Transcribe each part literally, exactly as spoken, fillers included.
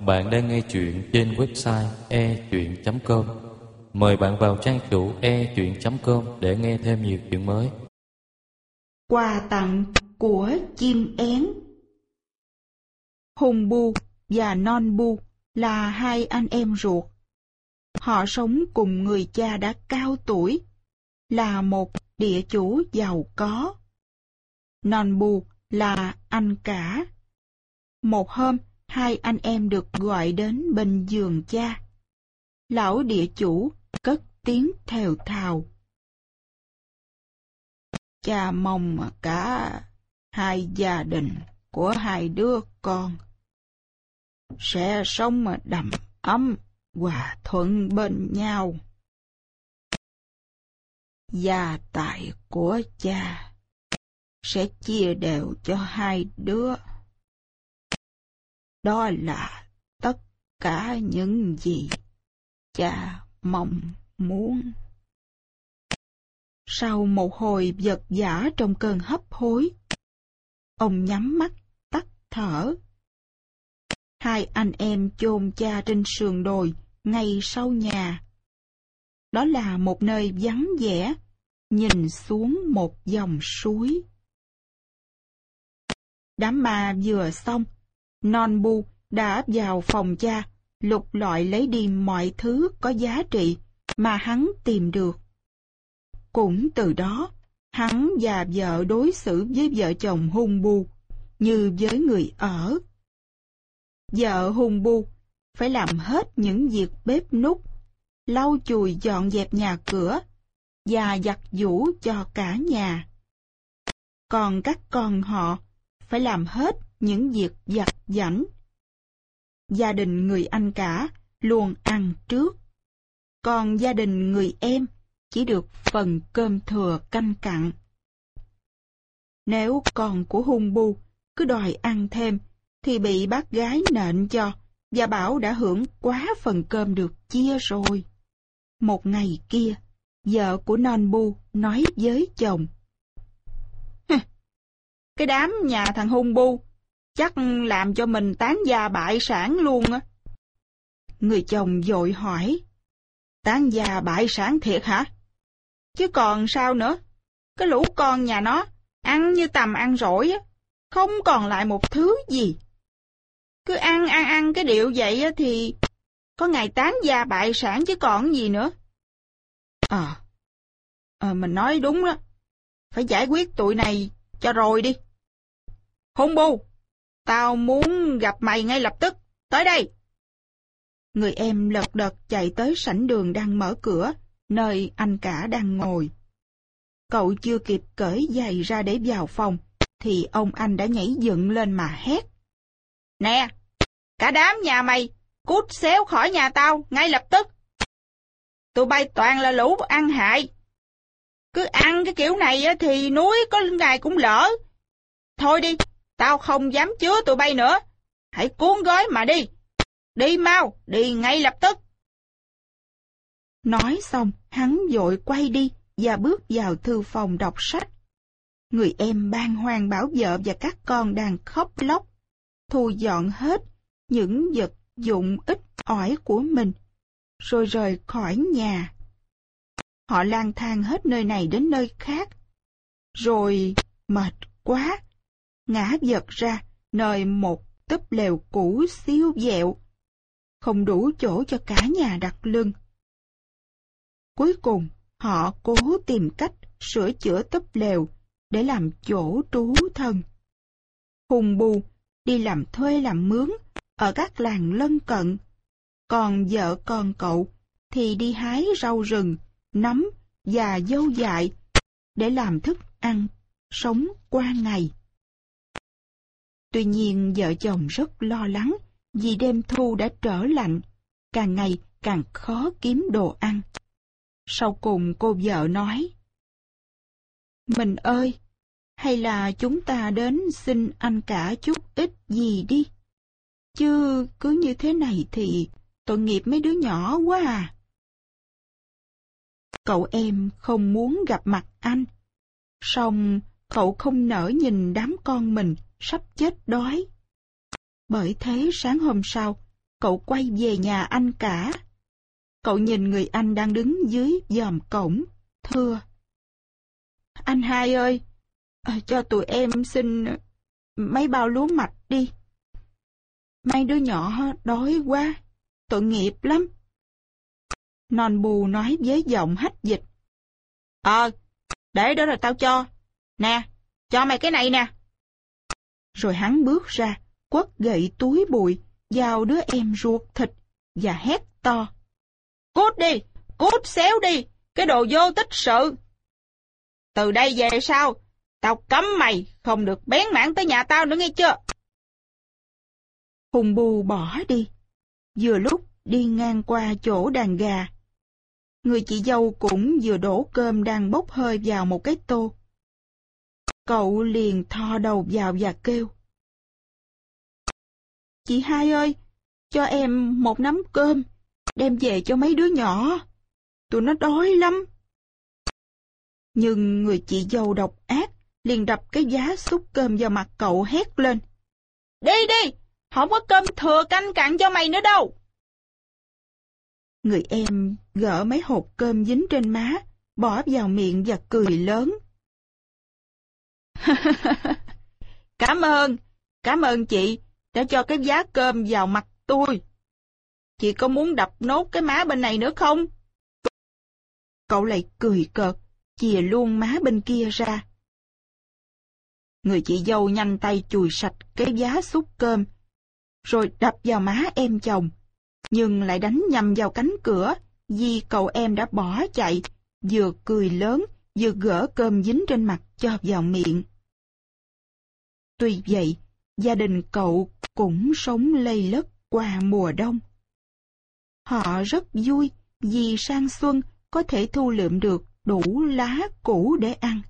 Bạn đang nghe chuyện trên website e chuyện chấm com. Mời bạn vào trang chủ e chuyện chấm com để nghe thêm nhiều chuyện mới. Quà tặng của chim én. Hùng Bu và Non Bu là hai anh em ruột. Họ sống cùng người cha đã cao tuổi, là một địa chủ giàu có. Non Bu là anh cả. Một hôm, hai anh em được gọi đến bên giường cha. Lão địa chủ cất tiếng thều thào: "Cha mong cả hai gia đình của hai đứa con sẽ sống đầm ấm, hòa thuận bên nhau. Gia tài của cha sẽ chia đều cho hai đứa. Đó là tất cả những gì cha mong muốn." Sau một hồi vật vã trong cơn hấp hối, ông nhắm mắt tắt thở. Hai anh em chôn cha trên sườn đồi ngay sau nhà. Đó là một nơi vắng vẻ, nhìn xuống một dòng suối. Đám ma vừa xong, Non Bu đã vào phòng cha, lục lọi lấy đi mọi thứ có giá trị mà hắn tìm được. Cũng từ đó, hắn và vợ đối xử với vợ chồng Hùng Bu như với người ở. Vợ Hùng Bu phải làm hết những việc bếp núc, lau chùi dọn dẹp nhà cửa và giặt giũ cho cả nhà. Còn các con họ phải làm hết những việc vặt vãnh. Gia đình người anh cả luôn ăn trước, còn gia đình người em chỉ được phần cơm thừa canh cặn. Nếu con của Hùng Bu cứ đòi ăn thêm, thì bị bác gái nện cho và bảo đã hưởng quá phần cơm được chia rồi. Một ngày kia, vợ của Non Bu nói với chồng: "Cái đám nhà thằng Hùng Bu chắc làm cho mình tán gia bại sản luôn á." Người chồng vội hỏi: "Tán gia bại sản thiệt hả? Chứ còn sao nữa? Cái lũ con nhà nó ăn như tầm ăn rỗi á, không còn lại một thứ gì. Cứ ăn ăn ăn cái điệu vậy á thì có ngày tán gia bại sản chứ còn gì nữa." Ờ, à, mình nói đúng đó. Phải giải quyết tụi này cho rồi đi. Hùng Bu, tao muốn gặp mày ngay lập tức. Tới đây. Người em lật đật chạy tới sảnh đường đang mở cửa, nơi anh cả đang ngồi. Cậu chưa kịp cởi giày ra để vào phòng, thì ông anh đã nhảy dựng lên mà hét: "Nè, cả đám nhà mày, cút xéo khỏi nhà tao, ngay lập tức. Tụi bay toàn là lũ ăn hại. Cứ ăn cái kiểu này á thì núi có ngày cũng lỡ. Thôi đi, tao không dám chứa tụi bay nữa. Hãy cuốn gói mà đi. Đi mau, đi ngay lập tức." Nói xong, hắn vội quay đi và bước vào thư phòng đọc sách. Người em bàng hoàng bảo vợ và các con đang khóc lóc thu dọn hết những vật dụng ít ỏi của mình, rồi rời khỏi nhà. Họ lang thang hết nơi này đến nơi khác, rồi mệt quá, ngã vật ra nơi một túp lều cũ siêu vẹo, không đủ chỗ cho cả nhà đặt lưng. Cuối cùng, họ cố tìm cách sửa chữa túp lều để làm chỗ trú thân. Hùng Bu đi làm thuê làm mướn ở các làng lân cận, còn vợ con cậu thì đi hái rau rừng, nấm và dâu dại để làm thức ăn sống qua ngày. Tuy nhiên vợ chồng rất lo lắng vì đêm thu đã trở lạnh, càng ngày càng khó kiếm đồ ăn. Sau cùng cô vợ nói: "Mình ơi, hay là chúng ta đến xin anh cả chút ít gì đi. Chứ cứ như thế này thì tội nghiệp mấy đứa nhỏ quá à." Cậu em không muốn gặp mặt anh, song cậu không nỡ nhìn đám con mình sắp chết đói. Bởi thế sáng hôm sau, cậu quay về nhà anh cả. Cậu nhìn người anh đang đứng dưới giòm cổng, thưa: Anh hai ơi, à, cho tụi em xin mấy bao lúa mạch đi. Mấy đứa nhỏ đói quá, tội nghiệp lắm. Non bù nói với giọng hách dịch: Ờ, để đó rồi tao cho. Nè, cho mày cái này nè. Rồi hắn bước ra, quất gậy túi bụi vào đứa em ruột thịt và hét to: Cút đi, cút xéo đi, cái đồ vô tích sự. Từ đây về sau, tao cấm mày không được bén mảng tới nhà tao nữa nghe chưa? Hùng bù bỏ đi. Vừa lúc đi ngang qua chỗ đàn gà, người chị dâu cũng vừa đổ cơm đang bốc hơi vào một cái tô. Cậu liền thò đầu vào và kêu: Chị hai ơi, cho em một nắm cơm, đem về cho mấy đứa nhỏ. Tụi nó đói lắm. Nhưng người chị dâu độc ác liền đập cái giá xúc cơm vào mặt cậu, hét lên: Đi đi, không có cơm thừa canh cặn cho mày nữa đâu. Người em gỡ mấy hộp cơm dính trên má, bỏ vào miệng và cười lớn. Cảm ơn, cảm ơn chị đã cho cái giá cơm vào mặt tôi. Chị có muốn đập nốt cái má bên này nữa không? Cậu lại cười cợt, chìa luôn má bên kia ra. Người chị dâu nhanh tay chùi sạch cái giá xúc cơm, rồi đập vào má em chồng, nhưng lại đánh nhầm vào cánh cửa vì cậu em đã bỏ chạy, vừa cười lớn vừa gỡ cơm dính trên mặt cho vào miệng. Tuy vậy, gia đình cậu cũng sống lây lất qua mùa đông. Họ rất vui vì sang xuân có thể thu lượm được đủ lá củ để ăn.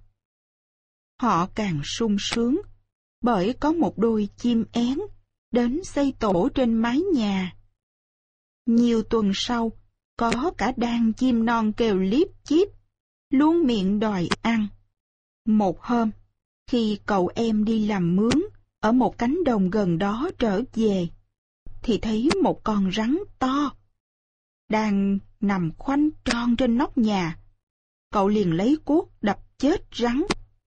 Họ càng sung sướng bởi có một đôi chim én đến xây tổ trên mái nhà. Nhiều tuần sau, có cả đàn chim non kêu líp chíp, luôn miệng đòi ăn. Một hôm, khi cậu em đi làm mướn ở một cánh đồng gần đó trở về, thì thấy một con rắn to đang nằm khoanh tròn trên nóc nhà. Cậu liền lấy cuốc đập chết rắn.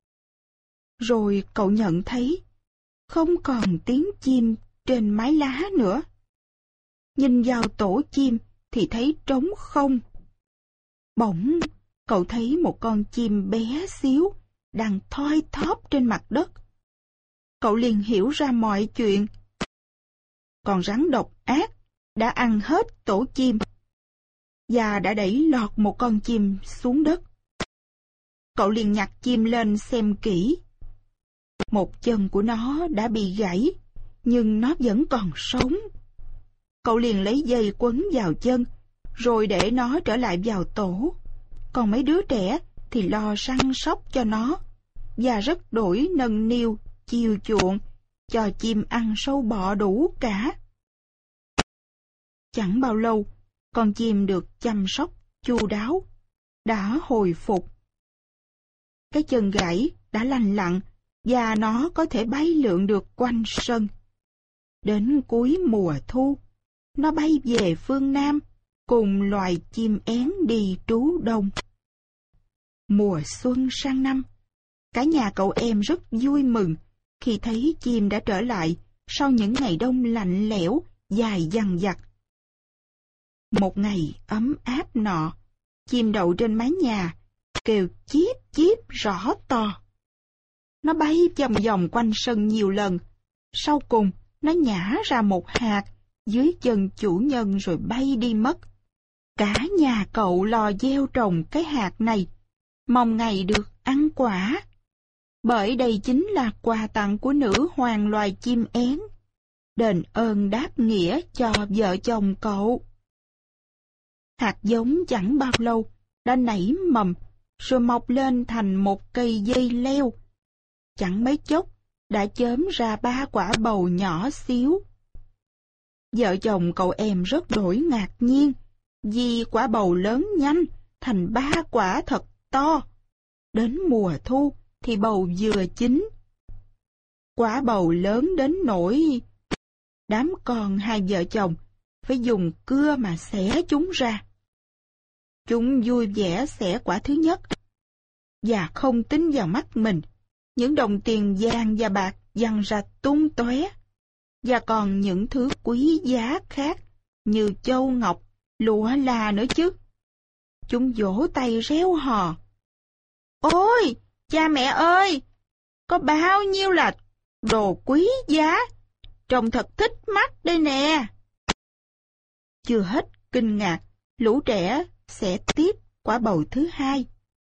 Rồi cậu nhận thấy không còn tiếng chim trên mái lá nữa. Nhìn vào tổ chim thì thấy trống không. Bỗng cậu thấy một con chim bé xíu đang thoi thóp trên mặt đất. Cậu liền hiểu ra mọi chuyện. Con rắn độc ác đã ăn hết tổ chim và đã đẩy lọt một con chim xuống đất. Cậu liền nhặt chim lên xem kỹ. Một chân của nó đã bị gãy, nhưng nó vẫn còn sống. Cậu liền lấy dây quấn vào chân, rồi để nó trở lại vào tổ. Còn mấy đứa trẻ thì lo săn sóc cho nó, và rất đổi nâng niu, chiều chuộng, cho chim ăn sâu bọ đủ cả. Chẳng bao lâu, con chim được chăm sóc chu đáo, đã hồi phục. Cái chân gãy đã lành lặn, và nó có thể bay lượn được quanh sân. Đến cuối mùa thu, nó bay về phương Nam, cùng loài chim én đi trú đông. Mùa xuân sang năm, cả nhà cậu em rất vui mừng khi thấy chim đã trở lại sau những ngày đông lạnh lẽo, dài dằng dặc. Một ngày ấm áp nọ, chim đậu trên mái nhà, kêu chíp chíp rõ to. Nó bay vòng vòng quanh sân nhiều lần, sau cùng nó nhả ra một hạt dưới chân chủ nhân rồi bay đi mất. Cả nhà cậu lo gieo trồng cái hạt này, mong ngày được ăn quả. Bởi đây chính là quà tặng của nữ hoàng loài chim én, đền ơn đáp nghĩa cho vợ chồng cậu. Hạt giống chẳng bao lâu đã nảy mầm, rồi mọc lên thành một cây dây leo. Chẳng mấy chốc đã chớm ra ba quả bầu nhỏ xíu. Vợ chồng cậu em rất đổi ngạc nhiên, vì quả bầu lớn nhanh thành ba quả thật to. Đến mùa thu thì bầu vừa chín. Quả bầu lớn đến nỗi đám con hai vợ chồng phải dùng cưa mà xẻ chúng ra. Chúng vui vẻ xẻ quả thứ nhất, và không tính vào mắt mình. Những đồng tiền vàng và bạc văng ra tung tóe, và còn những thứ quý giá khác như châu ngọc, lụa là nữa chứ. Chúng vỗ tay réo hò. Ôi, cha mẹ ơi, có bao nhiêu là đồ quý giá, trông thật thích mắt đây nè. Chưa hết kinh ngạc, lũ trẻ sẽ tiếp quả bầu thứ hai.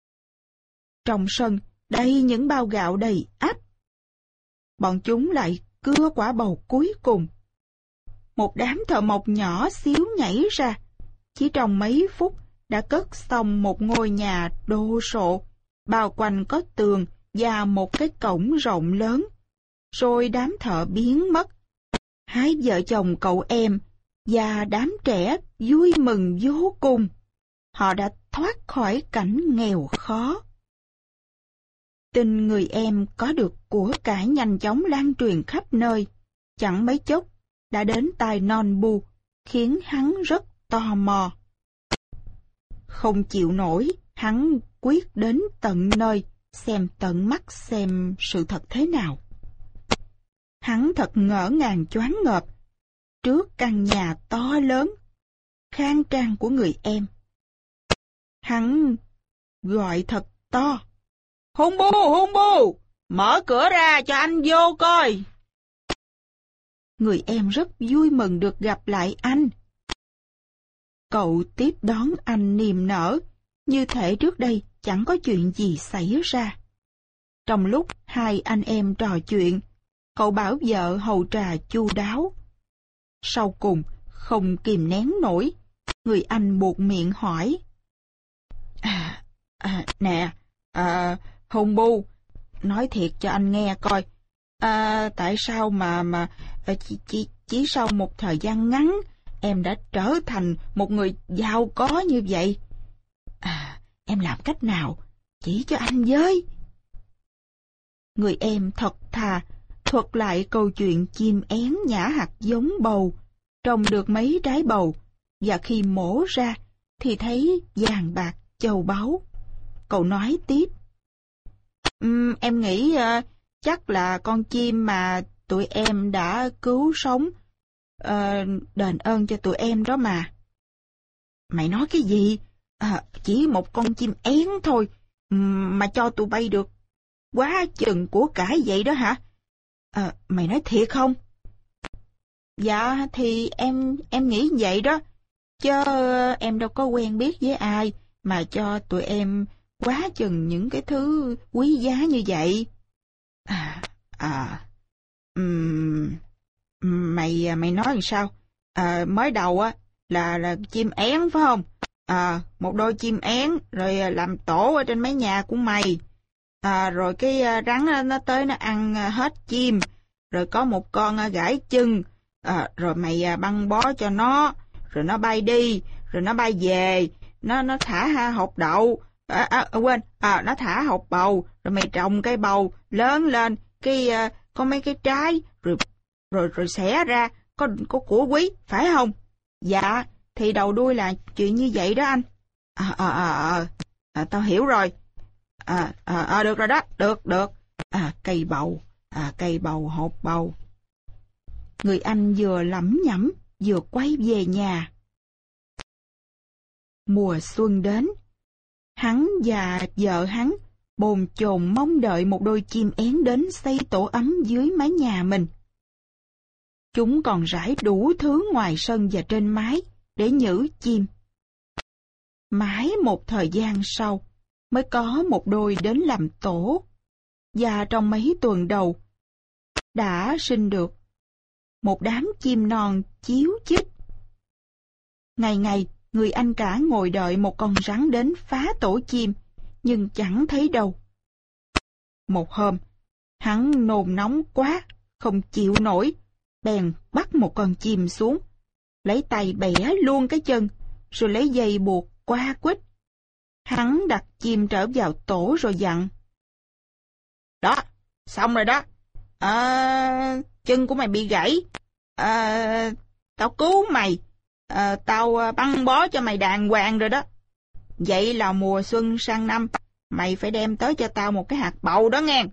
Trong sân đầy những bao gạo đầy ắp. Bọn chúng lại cưa quả bầu cuối cùng. Một đám thợ mộc nhỏ xíu nhảy ra, chỉ trong mấy phút đã cất xong một ngôi nhà đồ sộ, bao quanh có tường và một cái cổng rộng lớn. Rồi đám thợ biến mất. Hai vợ chồng cậu em và đám trẻ vui mừng vô cùng. Họ đã thoát khỏi cảnh nghèo khó. Tin người em có được của cải nhanh chóng lan truyền khắp nơi, chẳng mấy chốc đã đến tai Non Bu, khiến hắn rất tò mò. Không chịu nổi, hắn quyết đến tận nơi, xem tận mắt xem sự thật thế nào. Hắn thật ngỡ ngàng choáng ngợp trước căn nhà to lớn, khang trang của người em. Hắn gọi thật to. Hung Bu, Hung Bu, mở cửa ra cho anh vô coi. Người em rất vui mừng được gặp lại anh. Cậu tiếp đón anh niềm nở, như thể trước đây chẳng có chuyện gì xảy ra. Trong lúc hai anh em trò chuyện, cậu bảo vợ hầu trà chu đáo. Sau cùng, không kìm nén nổi, người anh buột miệng hỏi. À, à nè, à, Hung Bu, nói thiệt cho anh nghe coi, à, tại sao mà mà chỉ, chỉ, chỉ sau một thời gian ngắn, em đã trở thành một người giàu có như vậy? À, em làm cách nào? Chỉ cho anh với. Người em thật thà thuật lại câu chuyện chim én nhả hạt giống bầu, trồng được mấy trái bầu, và khi mổ ra thì thấy vàng bạc châu báu. Cậu nói tiếp. Um, em nghĩ uh, chắc là con chim mà tụi em đã cứu sống, uh, đền ơn cho tụi em đó mà. Mày nói cái gì? À, chỉ một con chim én thôi mà cho tụi bay được quá chừng của cải vậy đó hả? À, mày nói thiệt không? Dạ thì em em nghĩ vậy đó, chứ em đâu có quen biết với ai mà cho tụi em quá chừng những cái thứ quý giá như vậy. À, à, um, mày mày nói làm sao? À, mới đầu á là là chim én phải không? À, một đôi chim én rồi làm tổ ở trên mái nhà của mày. À, rồi cái rắn nó tới nó ăn hết chim, rồi có một con gãi chân, à, rồi mày băng bó cho nó, rồi nó bay đi, rồi nó bay về, nó nó thả ha hột đậu, à, à, quên, à, nó thả hột bầu, rồi mày trồng cây bầu lớn lên, cái uh, có mấy cái trái, rồi rồi rồi xẻ ra, có có của quý, phải không? Dạ, thì đầu đuôi là chuyện như vậy đó anh. À, à, à, à, à tao hiểu rồi. À, à, à, được rồi đó, được, được. À, cây bầu, à, cây bầu, hột bầu. Người anh vừa lẩm nhẩm, vừa quay về nhà. Mùa xuân đến. Hắn và vợ hắn bồn chồn mong đợi một đôi chim én đến xây tổ ấm dưới mái nhà mình. Chúng còn rải đủ thứ ngoài sân và trên mái để nhử chim. Mãi một thời gian sau mới có một đôi đến làm tổ, và trong mấy tuần đầu đã sinh được một đám chim non chíu chít. Ngày ngày, người anh cả ngồi đợi một con rắn đến phá tổ chim, nhưng chẳng thấy đâu. Một hôm, hắn nôn nóng quá, không chịu nổi, bèn bắt một con chim xuống, lấy tay bẻ luôn cái chân, rồi lấy dây buộc qua quýt. Hắn đặt chim trở vào tổ rồi dặn. Đó, xong rồi đó. À, chân của mày bị gãy. À, tao cứu mày. À, tao băng bó cho mày đàng hoàng rồi đó. Vậy là mùa xuân sang năm, mày phải đem tới cho tao một cái hạt bầu đó nghe.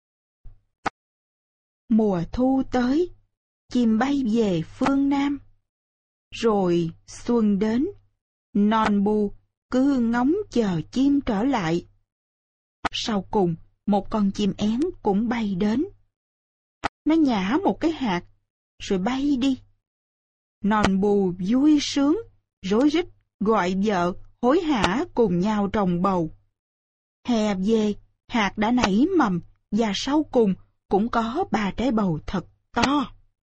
Mùa thu tới, chim bay về phương Nam. Rồi xuân đến, non bu cứ ngóng chờ chim trở lại. Sau cùng, một con chim én cũng bay đến. Nó nhả một cái hạt, rồi bay đi. Non bu vui sướng, rối rít gọi vợ hối hả cùng nhau trồng bầu. Hè về, hạt đã nảy mầm và sau cùng cũng có ba trái bầu thật to.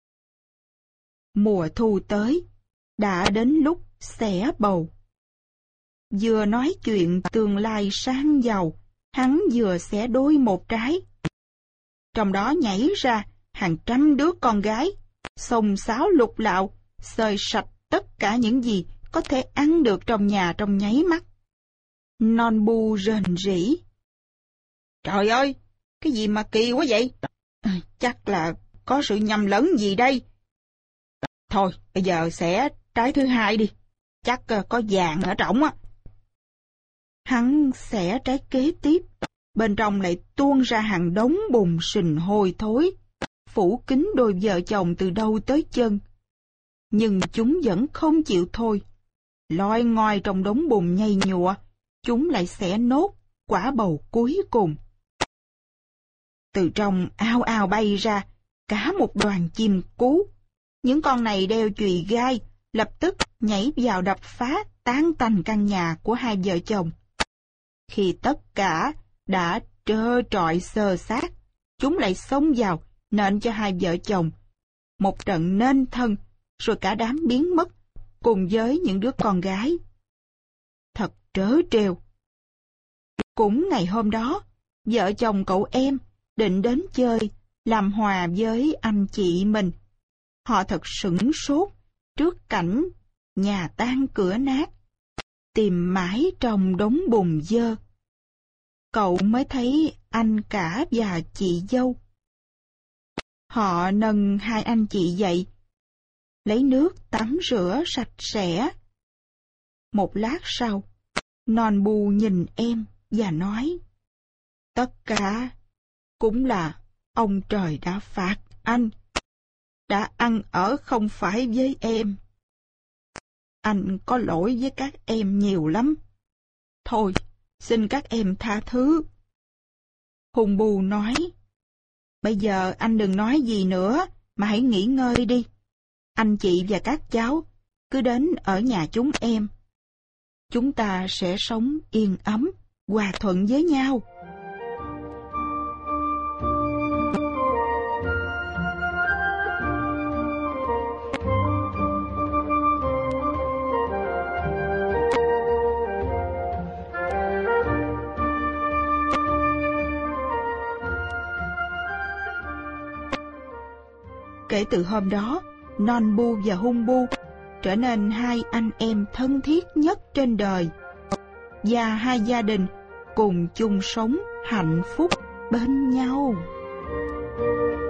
Mùa thu tới, đã đến lúc xẻ bầu. Vừa nói chuyện tương lai sang giàu, hắn vừa xẻ đôi một trái. Trong đó nhảy ra hàng trăm đứa con gái, xông xáo lục lạo, xơi sạch tất cả những gì có thể ăn được trong nhà trong nháy mắt. Non bu rền rĩ. Trời ơi, cái gì mà kỳ quá vậy? À, chắc là có sự nhầm lẫn gì đây. Thôi, bây giờ sẽ trái thứ hai đi. Chắc có vàng ở trỏng á. Hắn xẻ trái kế tiếp. Bên trong lại tuôn ra hàng đống bùn sình hôi thối, phủ kín đôi vợ chồng từ đầu tới chân. Nhưng chúng vẫn không chịu thôi. Loi ngoi trong đống bùn nhầy nhụa, chúng lại xẻ nốt quả bầu cuối cùng. Từ trong ao ao bay ra cả một đoàn chim cú. Những con này đeo chùy gai, lập tức nhảy vào đập phá tán tành căn nhà của hai vợ chồng. Khi tất cả đã trơ trọi xơ xác, chúng lại xông vào nện cho hai vợ chồng một trận nên thân, rồi cả đám biến mất cùng với những đứa con gái. Thật trớ trêu. Cũng ngày hôm đó, vợ chồng cậu em định đến chơi, làm hòa với anh chị mình. Họ thật sửng sốt trước cảnh nhà tan cửa nát, tìm mãi trong đống bùn dơ. Cậu mới thấy anh cả và chị dâu. Họ nâng hai anh chị dậy, lấy nước tắm rửa sạch sẽ. Một lát sau, non bu nhìn em và nói, tất cả cũng là ông trời đã phạt anh, đã ăn ở không phải với em. Anh có lỗi với các em nhiều lắm. Thôi, xin các em tha thứ. Hùng bù nói, bây giờ anh đừng nói gì nữa, mà hãy nghỉ ngơi đi. Anh chị và các cháu cứ đến ở nhà chúng em. Chúng ta sẽ sống yên ấm, hòa thuận với nhau. Kể từ hôm đó, Non bu và Hung bu trở nên hai anh em thân thiết nhất trên đời, và hai gia đình cùng chung sống hạnh phúc bên nhau.